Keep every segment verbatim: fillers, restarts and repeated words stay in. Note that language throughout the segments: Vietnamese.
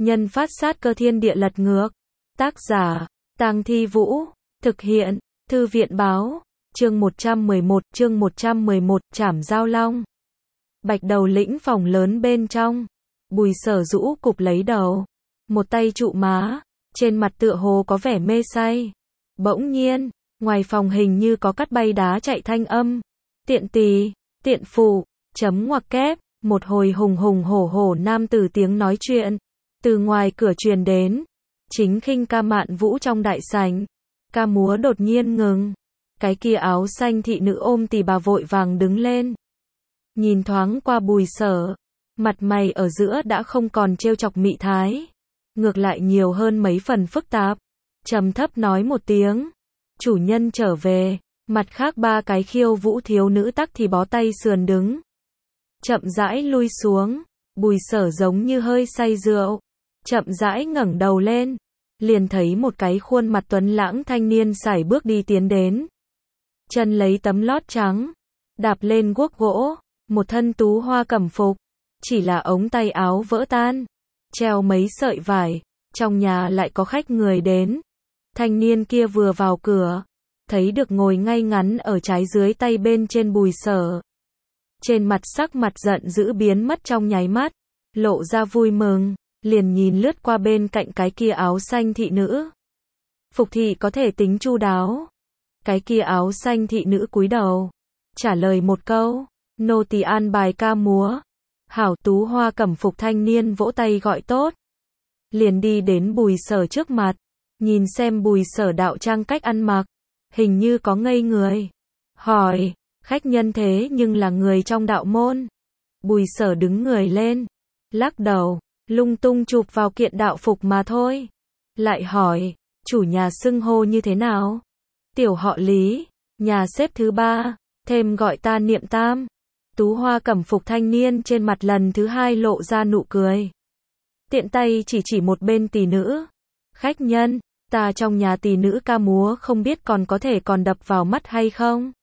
Nhân phát sát cơ thiên địa lật ngược. Tác giả, Tang Thi Vũ. Thực hiện, Thư viện báo. Chương một trăm mười một, chương một trăm mười một, Trảm Giao Long. Bạch Đầu lĩnh phòng lớn bên trong. Bùi Sở rũ cục lấy đầu. Một tay trụ má, trên mặt tựa hồ có vẻ mê say. Bỗng nhiên, ngoài phòng hình như có cắt bay đá chạy thanh âm. Tiện tỳ, tiện phụ, chấm ngoặc kép, một hồi hùng hùng hổ hổ nam tử tiếng nói chuyện. Từ ngoài cửa truyền đến. Chính khinh ca Mạn Vũ trong đại sảnh. Ca múa đột nhiên ngừng. Cái kia áo xanh thị nữ ôm tỳ bà vội vàng đứng lên. Nhìn thoáng qua Bùi Sở. Mặt mày ở giữa đã không còn trêu chọc mị thái. Ngược lại nhiều hơn mấy phần phức tạp. Trầm thấp nói một tiếng. Chủ nhân trở về. Mặt khác ba cái khiêu vũ thiếu nữ tắc thì bó tay sườn đứng. Chậm rãi lui xuống. Bùi Sở giống như hơi say rượu. Chậm rãi ngẩng đầu lên. Liền thấy một cái khuôn mặt tuấn lãng thanh niên sải bước đi tiến đến. Chân lấy tấm lót trắng. Đạp lên guốc gỗ. Một thân tú hoa cẩm phục. Chỉ là ống tay áo vỡ tan. Treo mấy sợi vải. Trong nhà lại có khách người đến. Thanh niên kia vừa vào cửa. Thấy được ngồi ngay ngắn ở trái dưới tay bên trên Bùi Sở. Trên mặt sắc mặt giận dữ biến mất trong nháy mắt. Lộ ra vui mừng. Liền nhìn lướt qua bên cạnh cái kia áo xanh thị nữ. Phục thị có thể tính chu đáo. Cái kia áo xanh thị nữ cúi đầu. Trả lời một câu. Nô tỳ an bài ca múa. Hảo tú hoa cẩm phục thanh niên vỗ tay gọi tốt. Liền đi đến Bùi Sở trước mặt. Nhìn xem Bùi Sở đạo trang cách ăn mặc. Hình như có ngây người. Hỏi. Khách nhân thế nhưng là người trong đạo môn. Bùi Sở đứng người lên. Lắc đầu. Lung tung chụp vào kiện đạo phục mà thôi. Lại hỏi. Chủ nhà xưng hô như thế nào? Tiểu họ Lý. Nhà xếp thứ ba. Thêm gọi ta Niệm Tam. Tú hoa cẩm phục thanh niên trên mặt lần thứ hai lộ ra nụ cười. Tiện tay chỉ chỉ một bên tỳ nữ. Khách nhân. Ta trong nhà tỳ nữ ca múa không biết còn có thể còn đập vào mắt hay không?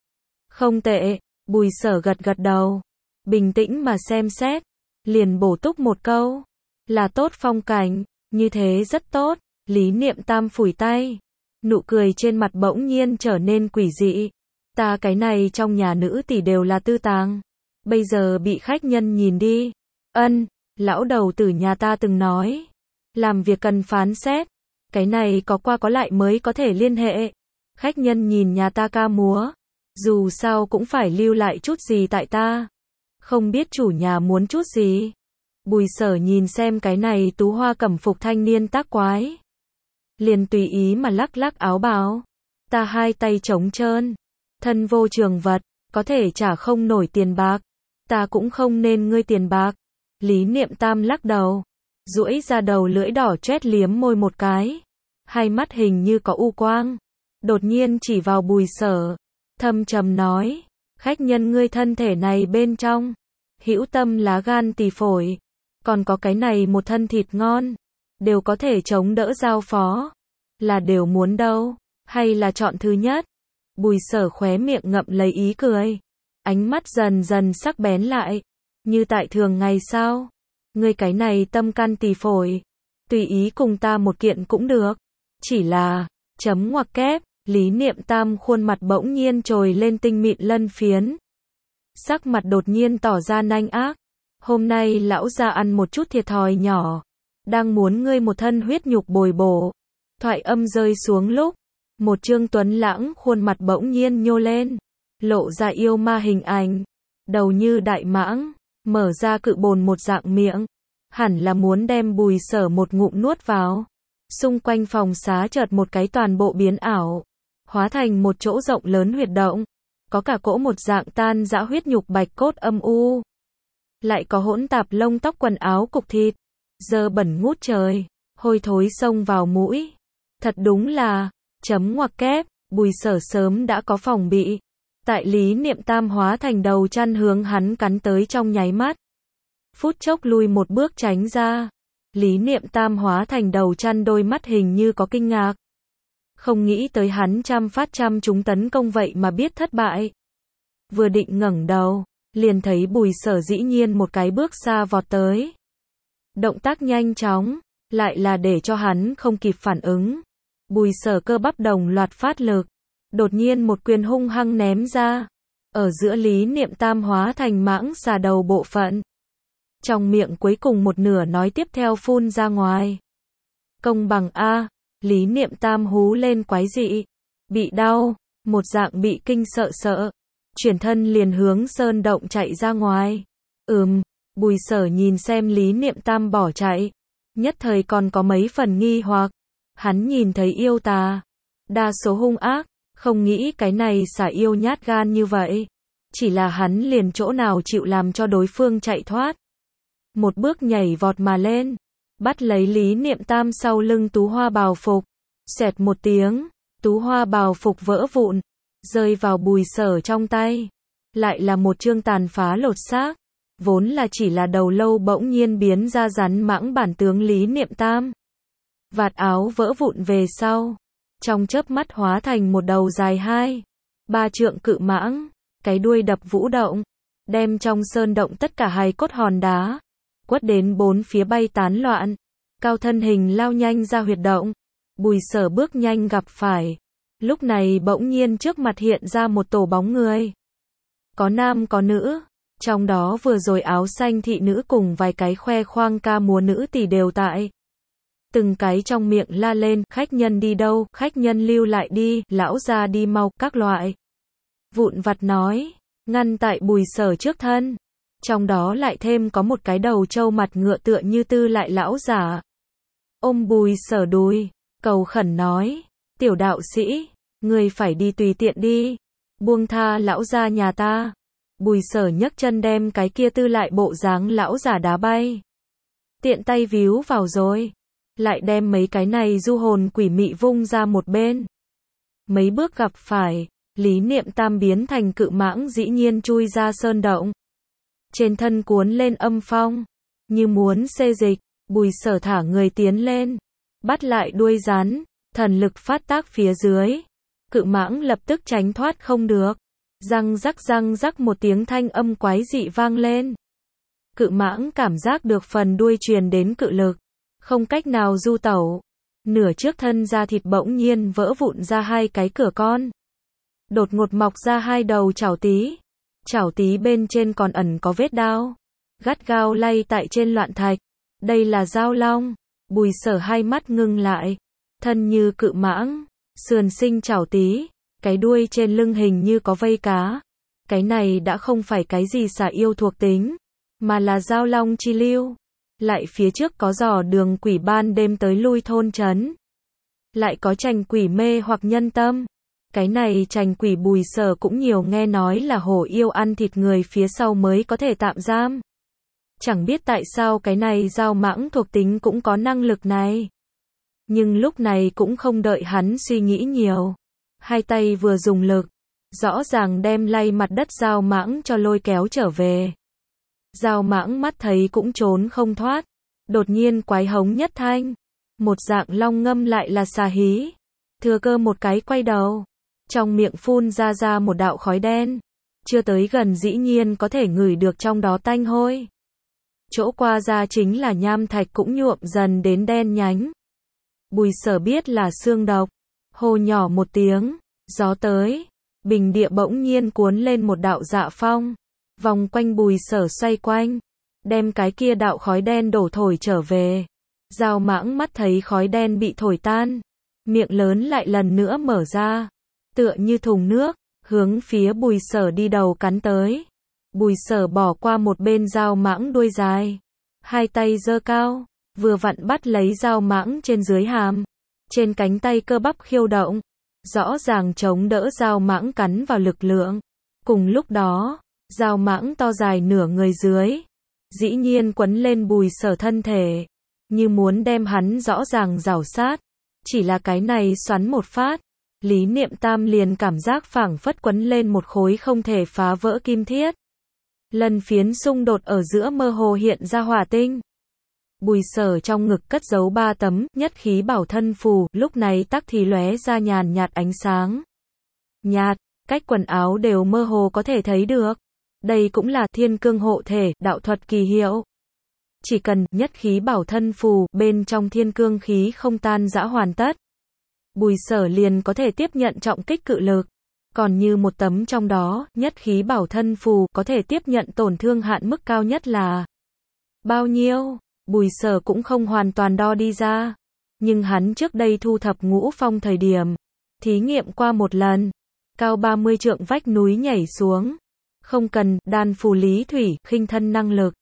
Không tệ. Bùi Sở gật gật đầu. Bình tĩnh mà xem xét. Liền bổ túc một câu. Là tốt phong cảnh. Như thế rất tốt. Lý Niệm Tam phủi tay. Nụ cười trên mặt bỗng nhiên trở nên quỷ dị. Ta cái này trong nhà nữ tỷ đều là tư tàng. Bây giờ bị khách nhân nhìn đi. Ân. Lão đầu tử nhà ta từng nói. Làm việc cần phán xét. Cái này có qua có lại mới có thể liên hệ. Khách nhân nhìn nhà ta ca múa. Dù sao cũng phải lưu lại chút gì tại ta. Không biết chủ nhà muốn chút gì. Bùi Sở nhìn xem cái này tú hoa cẩm phục thanh niên tác quái. Liền tùy ý mà lắc lắc áo bào. Ta hai tay trống trơn. Thân vô trường vật. Có thể trả không nổi tiền bạc. Ta cũng không nên ngươi tiền bạc. Lý Niệm Tam lắc đầu. Duỗi ra đầu lưỡi đỏ chét liếm môi một cái. Hai mắt hình như có u quang. Đột nhiên chỉ vào Bùi Sở. Thâm trầm nói. Khách nhân ngươi thân thể này bên trong. Hữu tâm lá gan tỳ phổi. Còn có cái này một thân thịt ngon. Đều có thể chống đỡ giao phó. Là đều muốn đâu. Hay là chọn thứ nhất. Bùi Sở khóe miệng ngậm lấy ý cười. Ánh mắt dần dần sắc bén lại. Như tại thường ngày sao. Ngươi cái này tâm can tỳ phổi. Tùy ý cùng ta một kiện cũng được. Chỉ là. Chấm ngoặc kép. Lý Niệm Tam khuôn mặt bỗng nhiên trồi lên tinh mịn lân phiến. Sắc mặt đột nhiên tỏ ra nanh ác. Hôm nay lão gia ăn một chút thiệt thòi nhỏ. Đang muốn ngươi một thân huyết nhục bồi bổ. Thoại âm rơi xuống lúc. Một trương tuấn lãng khuôn mặt bỗng nhiên nhô lên. Lộ ra yêu ma hình ảnh. Đầu như đại mãng. Mở ra cự bồn một dạng miệng. Hẳn là muốn đem Bùi Sở một ngụm nuốt vào. Xung quanh phòng xá chợt một cái toàn bộ biến ảo. Hóa thành một chỗ rộng lớn huyệt động. Có cả cỗ một dạng tan rã huyết nhục bạch cốt âm u. Lại có hỗn tạp lông tóc quần áo cục thịt. Dơ bẩn ngút trời. Hôi thối xông vào mũi. Thật đúng là. Chấm ngoặc kép. Bùi Sở sớm đã có phòng bị. Tại Lý Niệm Tam hóa thành đầu chăn hướng hắn cắn tới trong nháy mắt. Phút chốc lui một bước tránh ra. Lý Niệm Tam hóa thành đầu chăn đôi mắt hình như có kinh ngạc. Không nghĩ tới hắn trăm phát trăm chúng tấn công vậy mà biết thất bại. Vừa định ngẩng đầu. Liền thấy Bùi Sở dĩ nhiên một cái bước xa vọt tới. Động tác nhanh chóng, lại là để cho hắn không kịp phản ứng. Bùi Sở cơ bắp đồng loạt phát lực, đột nhiên một quyền hung hăng ném ra, ở giữa Lý Niệm Tam hóa thành mãng xà đầu bộ phận. Trong miệng cuối cùng một nửa nói tiếp theo phun ra ngoài. Công bằng a, Lý Niệm Tam hú lên quái dị, bị đau, một dạng bị kinh sợ sợ, chuyển thân liền hướng sơn động chạy ra ngoài. Ừm, Bùi Sở nhìn xem Lý Niệm Tam bỏ chạy, nhất thời còn có mấy phần nghi hoặc. Hắn nhìn thấy yêu tà, đa số hung ác, không nghĩ cái này xả yêu nhát gan như vậy. Chỉ là hắn liền chỗ nào chịu làm cho đối phương chạy thoát. Một bước nhảy vọt mà lên, bắt lấy Lý Niệm Tam sau lưng tú hoa bào phục. Xẹt một tiếng, tú hoa bào phục vỡ vụn, rơi vào Bùi Sở trong tay. Lại là một chương tàn phá lột xác, vốn là chỉ là đầu lâu bỗng nhiên biến ra rắn mãng bản tướng Lý Niệm Tam. Vạt áo vỡ vụn về sau, trong chớp mắt hóa thành một đầu dài hai, ba trượng cự mãng, cái đuôi đập vũ động, đem trong sơn động tất cả hài cốt hòn đá, quất đến bốn phía bay tán loạn, cao thân hình lao nhanh ra huyệt động. Bùi Sở bước nhanh gặp phải, lúc này bỗng nhiên trước mặt hiện ra một tổ bóng người. Có nam có nữ, trong đó vừa rồi áo xanh thị nữ cùng vài cái khoe khoang ca múa nữ tỷ đều tại. Từng cái trong miệng la lên, khách nhân đi đâu, khách nhân lưu lại đi, lão gia đi mau, các loại. Vụn vặt nói, ngăn tại Bùi Sở trước thân. Trong đó lại thêm có một cái đầu trâu mặt ngựa tựa như tư lại lão giả. Ôm Bùi Sở đùi, cầu khẩn nói, tiểu đạo sĩ, người phải đi tùy tiện đi, buông tha lão gia nhà ta. Bùi Sở nhấc chân đem cái kia tư lại bộ dáng lão giả đá bay. Tiện tay víu vào rồi, lại đem mấy cái này du hồn quỷ mị vung ra một bên. Mấy bước gặp phải, Lý Niệm Tam biến thành cự mãng dĩ nhiên chui ra sơn động. Trên thân cuốn lên âm phong, như muốn xê dịch, Bùi Sở thả người tiến lên, bắt lại đuôi rắn, thần lực phát tác phía dưới. Cự mãng lập tức tránh thoát không được. Răng rắc răng rắc một tiếng thanh âm quái dị vang lên. Cự mãng cảm giác được phần đuôi truyền đến cự lực, không cách nào du tẩu. Nửa trước thân da thịt bỗng nhiên vỡ vụn ra hai cái cửa con. Đột ngột mọc ra hai đầu chảo tí. Chảo tí bên trên còn ẩn có vết đao, gắt gao lay tại trên loạn thạch. Đây là dao long. Bùi Sở hai mắt ngưng lại, thân như cự mãng, sườn sinh chảo tí, cái đuôi trên lưng hình như có vây cá. Cái này đã không phải cái gì xả yêu thuộc tính, mà là dao long chi lưu. Lại phía trước có giò đường quỷ ban đêm tới lui thôn trấn. Lại có trành quỷ mê hoặc nhân tâm. Cái này trành quỷ Bùi Sở cũng nhiều nghe nói là hổ yêu ăn thịt người phía sau mới có thể tạm giam. Chẳng biết tại sao cái này dao mãng thuộc tính cũng có năng lực này. Nhưng lúc này cũng không đợi hắn suy nghĩ nhiều. Hai tay vừa dùng lực, rõ ràng đem lay mặt đất dao mãng cho lôi kéo trở về. Dao mãng mắt thấy cũng trốn không thoát. Đột nhiên quái hống nhất thanh. Một dạng long ngâm lại là xà hí. Thừa cơ một cái quay đầu. Trong miệng phun ra ra một đạo khói đen. Chưa tới gần dĩ nhiên có thể ngửi được trong đó tanh hôi. Chỗ qua ra chính là nham thạch cũng nhuộm dần đến đen nhánh. Bùi Sở biết là xương độc. Hô nhỏ một tiếng, gió tới. Bình địa bỗng nhiên cuốn lên một đạo dạ phong. Vòng quanh Bùi Sở xoay quanh. Đem cái kia đạo khói đen đổ thổi trở về. Dao mãng mắt thấy khói đen bị thổi tan. Miệng lớn lại lần nữa mở ra. Tựa như thùng nước, hướng phía Bùi Sở đi đầu cắn tới. Bùi Sở bỏ qua một bên dao mãng đuôi dài. Hai tay giơ cao, vừa vặn bắt lấy dao mãng trên dưới hàm. Trên cánh tay cơ bắp khiêu động. Rõ ràng chống đỡ dao mãng cắn vào lực lượng. Cùng lúc đó, dao mãng to dài nửa người dưới. Dĩ nhiên quấn lên Bùi Sở thân thể. Như muốn đem hắn rõ ràng rảo sát. Chỉ là cái này xoắn một phát. Lý Niệm Tam liền cảm giác phảng phất quấn lên một khối không thể phá vỡ kim thiết. Lần phiến xung đột ở giữa mơ hồ hiện ra hỏa tinh. Bùi Sở trong ngực cất giấu ba tấm nhất khí bảo thân phù, lúc này tắc thì lóe ra nhàn nhạt ánh sáng. Nhạt, cách quần áo đều mơ hồ có thể thấy được. Đây cũng là thiên cương hộ thể, đạo thuật kỳ hiệu. Chỉ cần nhất khí bảo thân phù bên trong thiên cương khí không tan rã hoàn tất, Bùi Sở liền có thể tiếp nhận trọng kích cự lực. Còn như một tấm trong đó, nhất khí bảo thân phù có thể tiếp nhận tổn thương hạn mức cao nhất là bao nhiêu? Bùi Sở cũng không hoàn toàn đo đi ra. Nhưng hắn trước đây thu thập ngũ phong thời điểm, thí nghiệm qua một lần, cao ba mươi trượng vách núi nhảy xuống. Không cần đan phù lý thủy, khinh thân năng lực.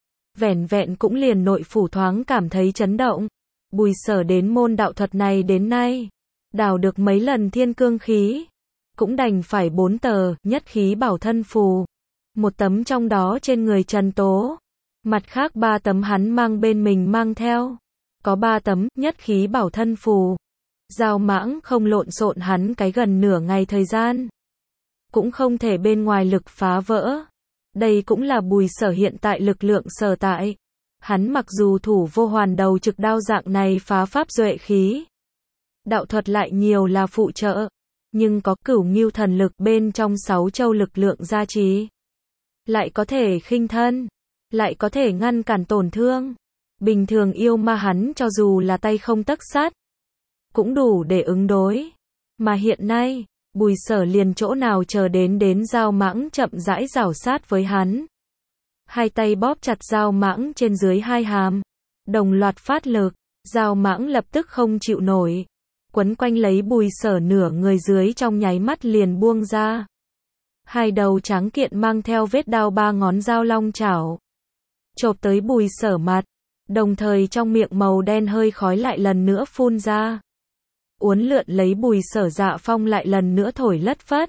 Vẻn vẹn cũng liền nội phủ thoáng cảm thấy chấn động. Bùi Sở đến môn đạo thuật này đến nay, đào được mấy lần thiên cương khí, cũng đành phải bốn tờ, nhất khí bảo thân phù. Một tấm trong đó trên người Trần Tố. Mặt khác ba tấm hắn mang bên mình mang theo. Có ba tấm, nhất khí bảo thân phù. Giao Mãng không lộn xộn hắn cái gần nửa ngày thời gian. Cũng không thể bên ngoài lực phá vỡ. Đây cũng là Bùi Sở hiện tại lực lượng sở tại. Hắn mặc dù thủ vô hoàn đầu trực đao dạng này phá pháp duệ khí. Đạo thuật lại nhiều là phụ trợ. Nhưng có cửu ngưu thần lực bên trong sáu châu lực lượng gia trì. Lại có thể khinh thân. Lại có thể ngăn cản tổn thương. Bình thường yêu ma hắn cho dù là tay không tấc sắt, cũng đủ để ứng đối. Mà hiện nay, Bùi Sở liền chỗ nào chờ đến đến Giao Mãng chậm rãi rảo sát với hắn. Hai tay bóp chặt Giao Mãng trên dưới hai hàm. Đồng loạt phát lực. Giao Mãng lập tức không chịu nổi. Quấn quanh lấy Bùi Sở nửa người dưới trong nháy mắt liền buông ra. Hai đầu trắng kiện mang theo vết đao ba ngón dao long chảo. Chộp tới Bùi Sở mặt. Đồng thời trong miệng màu đen hơi khói lại lần nữa phun ra. Uốn lượn lấy Bùi Sở dạ phong lại lần nữa thổi lất phất.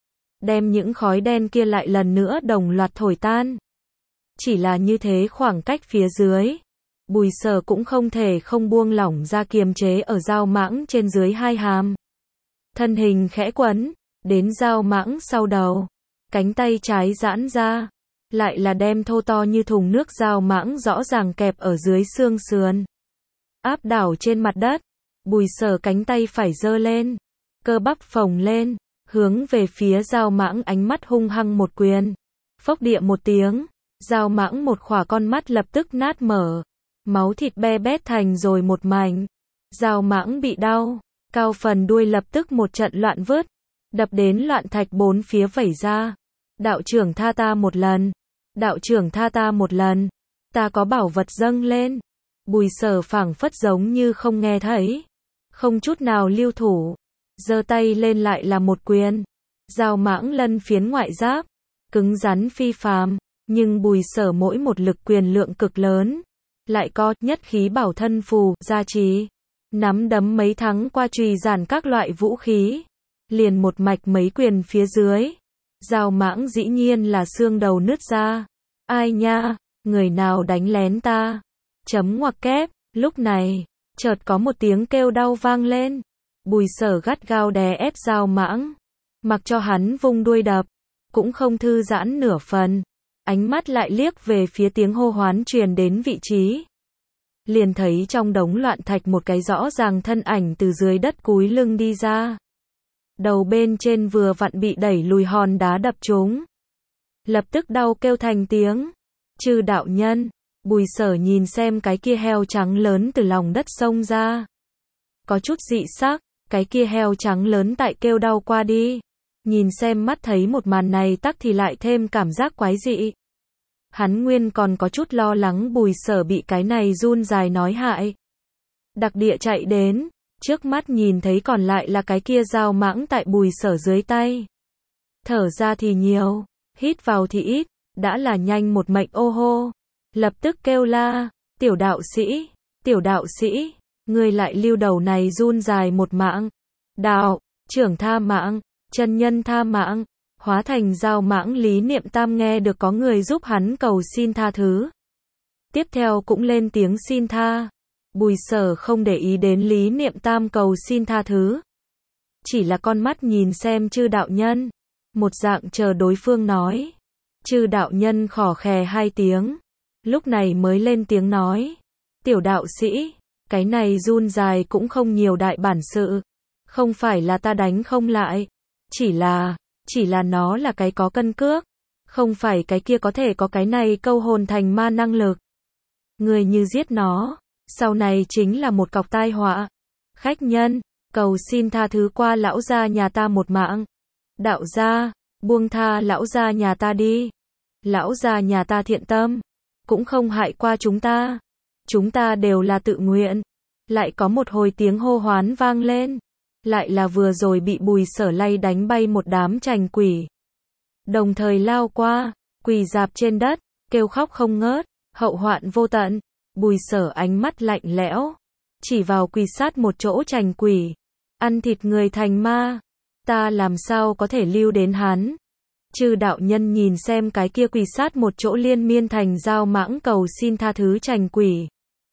Đem những khói đen kia lại lần nữa đồng loạt thổi tan. Chỉ là như thế khoảng cách phía dưới. Bùi Sở cũng không thể không buông lỏng ra kiềm chế ở Giao Mãng trên dưới hai hàm. Thân hình khẽ quấn, đến Giao Mãng sau đầu. Cánh tay trái giãn ra. Lại là đem thô to như thùng nước Giao Mãng rõ ràng kẹp ở dưới xương sườn. Áp đảo trên mặt đất. Bùi Sở cánh tay phải giơ lên. Cơ bắp phồng lên. Hướng về phía Giao Mãng ánh mắt hung hăng một quyền. Phốc địa một tiếng. Giao Mãng một khỏa con mắt lập tức nát mở. Máu thịt be bét thành rồi một mảnh. Giao Mãng bị đau. Cao phần đuôi lập tức một trận loạn vứt. Đập đến loạn thạch bốn phía vẩy ra. Đạo trưởng tha ta một lần. Đạo trưởng tha ta một lần. Ta có bảo vật dâng lên. Bùi Sở phảng phất giống như không nghe thấy. Không chút nào lưu thủ. Giơ tay lên lại là một quyền. Giao Mãng lân phiến ngoại giáp. Cứng rắn phi phàm. Nhưng Bùi Sở mỗi một lực quyền lượng cực lớn. Lại có nhất khí bảo thân phù, gia trì. Nắm đấm mấy thắng qua chùy giản các loại vũ khí. Liền một mạch mấy quyền phía dưới. Giao Mãng dĩ nhiên là xương đầu nứt ra. Ai nha, người nào đánh lén ta? Chấm ngoặc kép, lúc này, chợt có một tiếng kêu đau vang lên. Bùi Sở gắt gao đè ép Giao Mãng. Mặc cho hắn vung đuôi đập, cũng không thư giãn nửa phần. Ánh mắt lại liếc về phía tiếng hô hoán truyền đến vị trí. Liền thấy trong đống loạn thạch một cái rõ ràng thân ảnh từ dưới đất cúi lưng đi ra. Đầu bên trên vừa vặn bị đẩy lùi hòn đá đập trúng. Lập tức đau kêu thành tiếng. Chư đạo nhân. Bùi Sở nhìn xem cái kia heo trắng lớn từ lòng đất xông ra. Có chút dị sắc. Cái kia heo trắng lớn tại kêu đau qua đi. Nhìn xem mắt thấy một màn này tắc thì lại thêm cảm giác quái dị. Hắn nguyên còn có chút lo lắng Bùi Sở bị cái này run dài nói hại. Đặc địa chạy đến. Trước mắt nhìn thấy còn lại là cái kia Giao Mãng tại Bùi Sở dưới tay. Thở ra thì nhiều. Hít vào thì ít. Đã là nhanh một mệnh ô hô. Lập tức kêu la. Tiểu đạo sĩ. Tiểu đạo sĩ. Ngươi lại lưu đầu này run dài một mạng. Đạo. Trưởng tha mạng. Chân nhân tha mạng. Hóa thành Giao Mãng Lý Niệm Tam nghe được có người giúp hắn cầu xin tha thứ. Tiếp theo cũng lên tiếng xin tha. Bùi Sở không để ý đến Lý Niệm Tam cầu xin tha thứ. Chỉ là con mắt nhìn xem chư đạo nhân. Một dạng chờ đối phương nói. Chư đạo nhân khò khè hai tiếng. Lúc này mới lên tiếng nói. Tiểu đạo sĩ. Cái này run dài cũng không nhiều đại bản sự. Không phải là ta đánh không lại. Chỉ là, chỉ là nó là cái có cân cước. Không phải cái kia có thể có cái này câu hồn thành ma năng lực. Người như giết nó, sau này chính là một cọc tai họa. Khách nhân, cầu xin tha thứ qua lão gia nhà ta một mạng. Đạo gia, buông tha lão gia nhà ta đi. Lão gia nhà ta thiện tâm, cũng không hại qua chúng ta. Chúng ta đều là tự nguyện. Lại có một hồi tiếng hô hoán vang lên. Lại là vừa rồi bị Bùi Sở lay đánh bay một đám trành quỷ. Đồng thời lao qua, quỳ rạp trên đất, kêu khóc không ngớt, hậu hoạn vô tận. Bùi Sở ánh mắt lạnh lẽo, chỉ vào quỳ sát một chỗ trành quỷ. Ăn thịt người thành ma, ta làm sao có thể lưu đến hắn. Chư đạo nhân nhìn xem cái kia quỳ sát một chỗ liên miên thành dao mãng cầu xin tha thứ trành quỷ.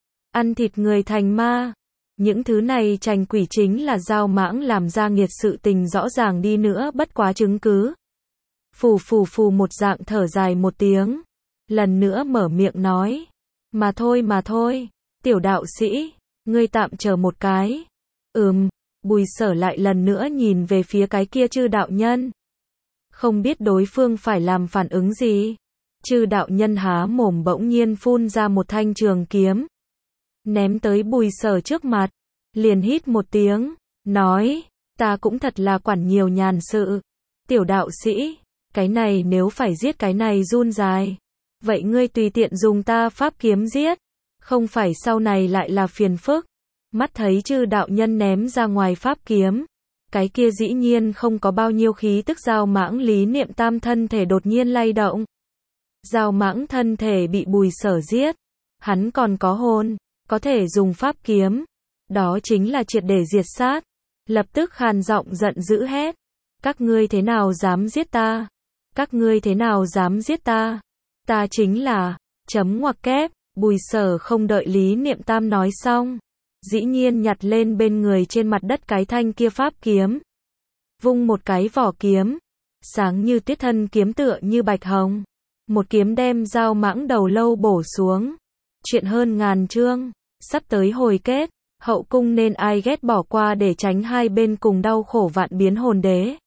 Ăn thịt người thành ma, những thứ này trành quỷ chính là dao mãng làm ra nghiệt sự tình rõ ràng đi nữa bất quá chứng cứ. Phù phù phù một dạng thở dài một tiếng, lần nữa mở miệng nói, mà thôi mà thôi, tiểu đạo sĩ, ngươi tạm chờ một cái. Ừm, Bùi Sở lại lần nữa nhìn về phía cái kia chư đạo nhân. Không biết đối phương phải làm phản ứng gì. Chư đạo nhân há mồm bỗng nhiên phun ra một thanh trường kiếm. Ném tới Bùi Sở trước mặt. Liền hít một tiếng. Nói, ta cũng thật là quản nhiều nhàn sự. Tiểu đạo sĩ, cái này nếu phải giết cái này run dài. Vậy ngươi tùy tiện dùng ta pháp kiếm giết. Không phải sau này lại là phiền phức. Mắt thấy chư đạo nhân ném ra ngoài pháp kiếm. Cái kia dĩ nhiên không có bao nhiêu khí tức dao mãng Lý Niệm Tam thân thể đột nhiên lay động. Dao mãng thân thể bị Bùi Sở giết. Hắn còn có hồn, có thể dùng pháp kiếm. Đó chính là triệt để diệt sát. Lập tức khàn giọng giận dữ hét. Các ngươi thế nào dám giết ta? Các ngươi thế nào dám giết ta? Ta chính là, chấm ngoặc kép, Bùi Sở không đợi Lý Niệm Tam nói xong. Dĩ nhiên nhặt lên bên người trên mặt đất cái thanh kia pháp kiếm. Vung một cái vỏ kiếm. Sáng như tuyết thân kiếm tựa như bạch hồng. Một kiếm đem dao mãng đầu lâu bổ xuống. Chuyện hơn ngàn chương. Sắp tới hồi kết. Hậu cung nên ai ghét bỏ qua để tránh hai bên cùng đau khổ vạn biến hồn đế.